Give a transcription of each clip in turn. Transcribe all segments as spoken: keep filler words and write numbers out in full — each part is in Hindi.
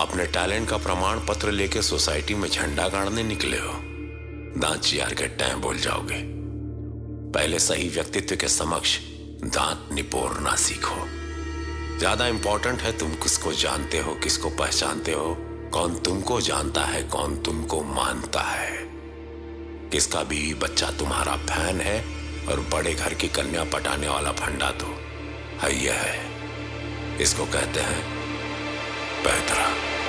अपने टैलेंट का प्रमाण पत्र लेके सोसाइटी में झंडा गाड़ने निकले हो, दांत चियार के टाइम बोल जाओगे। पहले सही व्यक्तित्व के समक्ष दांत निपोरना सीखो। ज्यादा इंपॉर्टेंट है तुम किसको जानते हो, किसको पहचानते हो, कौन तुमको जानता है, कौन तुमको मानता है। किसका बीवी बच्चा तुम्हारा फैन है और बड़े घर की कन्या पटाने वाला फंडा तो है यह है। इसको कहते हैं पैतरा।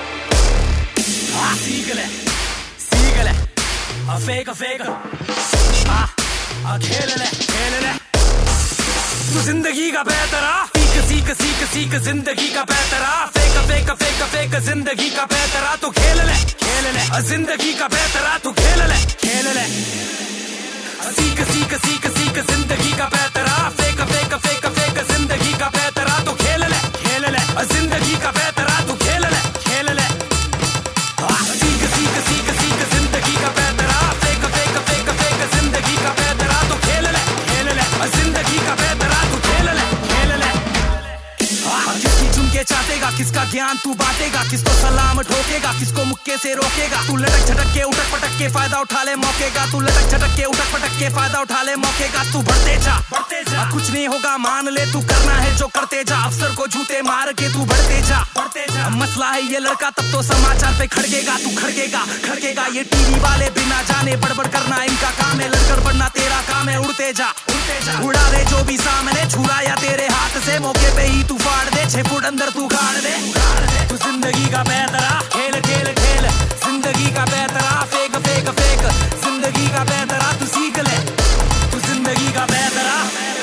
Siegele, siegele, a fake, a fake, ah, a खेलने, खेलने, तू जिंदगी का पैतरा, सीख, सीख, सीख, सीख, जिंदगी का पैतरा, फेक, फेक, फेक, फेक, जिंदगी का पैतरा, तू खेलने, खेलने, a जिंदगी का पैतरा, तू खेलने, खेलने, सीख, सीख, सीख, सीख, जिंदगी का पैतरा, फेक, फेक, फेक, फेक, जिंदगी का पैतरा, तू खेलने, खेलने, a जिंदगी का पैतरा, तू खेलने, खेलने, सीख, सीख, सीख, सीख, जिंदगी का पैतरा, फेक, फेक, फेक, फेक, जिंदगी का पैतरा, तू खेलने, खेलने, जिंदगी का पैतरा, तू खेलने, खेलने, किसकी चुनके चाटेगा, किसका ज्ञान तू बांटेगा, किसको सलाम ठोकेगा, किसको मुक्के से रोकेगा, तू लटक झटक के उठक पटक के फायदा उठा ले मौके का, तू लटक झटक के उठक पटक के फायदा उठा ले मौके का, तू बढ़ते जा, बढ़ते जा, कुछ नहीं होगा मान ले, तू करना है जो करते जा, अफसर को जूते मार के तू बढ़ते जा, बढ़ते जा, मसला है ये लड़का तब तो समाचार पे खड़केगा, तू खड़केगा, खड़केगा, ये टीवी वाले बिना जाने बड़बड़ करना इनका काम है, लड़कर बढ़ना तेरा काम है, उड़ते जा, उड़ते जा, उड़ा दे जो भी सामने छुरा या तेरे हाथ से, मौके पे ही तू फाड़ दे, छह फुट अंदर तू गाड़ दे, तू जिंदगी का पैतरा, खेल खेल खेल, जिंदगी का पैतरा, फेक फेक फेक, जिंदगी का पैतरा, तू सीख ले, तू जिंदगी का पैतरा।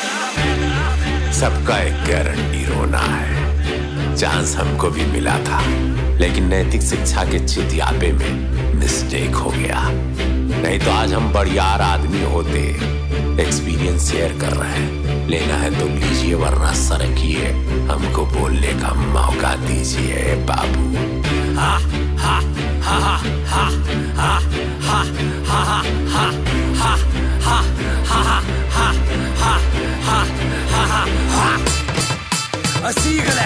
सबका एक गारंटी रोना है। चांस हमको भी मिला था, लेकिन नैतिक शिक्षा के चितियापे में मिस्टेक हो गया। नहीं तो आज हम बढ़ियार आदमी होते। एक्सपीरियंस शेयर कर रहे हैं, लेना है तो लीजिए वरना सरकिए, हमको बोलने का मौका दीजिए बाबू। हा हा हा हा हा हा हा हा हा हा हा हा हा हा हा हा हा सीख ले,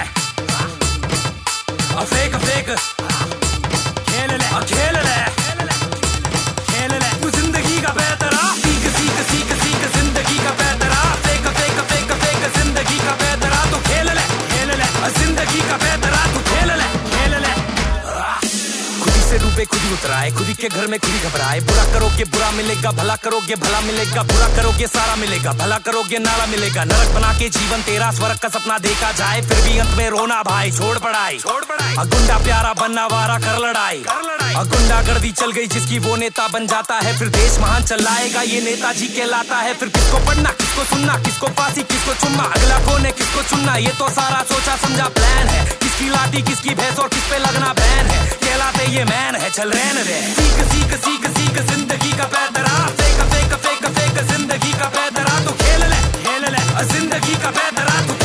फेक फेक, खेल ले, खेल ले, खेल ले, तू जिंदगी का पैतरा, सीख सीख सीख सीख, जिंदगी का पैतरा, फेक फेक फेक फेक, जिंदगी का पैतरा, तू खेल ले, खेल ले, जिंदगी का पैतरा, तू खेल ले, खेल ले, खुदी से डूबे खुदी उतराए, खुदी के घर में खुदी घबराए, बुरा करोगे बुरा मिलेगा, भला करोगे भला मिलेगा, बुरा करोगे सारा मिलेगा, भला करोगे नाला मिलेगा, नरक बना के जीवन तेरा स्वर्ग का सपना देखा जाए, फिर भी अंत में रोना भाई, छोड़ पढ़ाई, छोड़ पढ़ाई, गुंडा प्यारा बनना वारा कर लड़ाई, कर लड़ाई, गुंडा गर्दी चल गई जिसकी वो नेता बन जाता है, फिर देश महान चलाएगा ये नेताजी कहलाता है, फिर किसको पढ़ना किसको सुनना, किसको फांसी किसको चुम्मा, अगला कौन है किसको चुनना, ये तो सारा सोचा समझा प्लान है, किसकी लाठी किसकी भैंस और किस पे लगना बैन है, कहलाते ये मैन है, चल रहने दे, सीख सीख सीख सीख, जिंदगी का पैतरा, फेक फेक फेक फेक, जिंदगी का पैतरा, तू खेल ले, खेल ले, जिंदगी का पैतरा, तू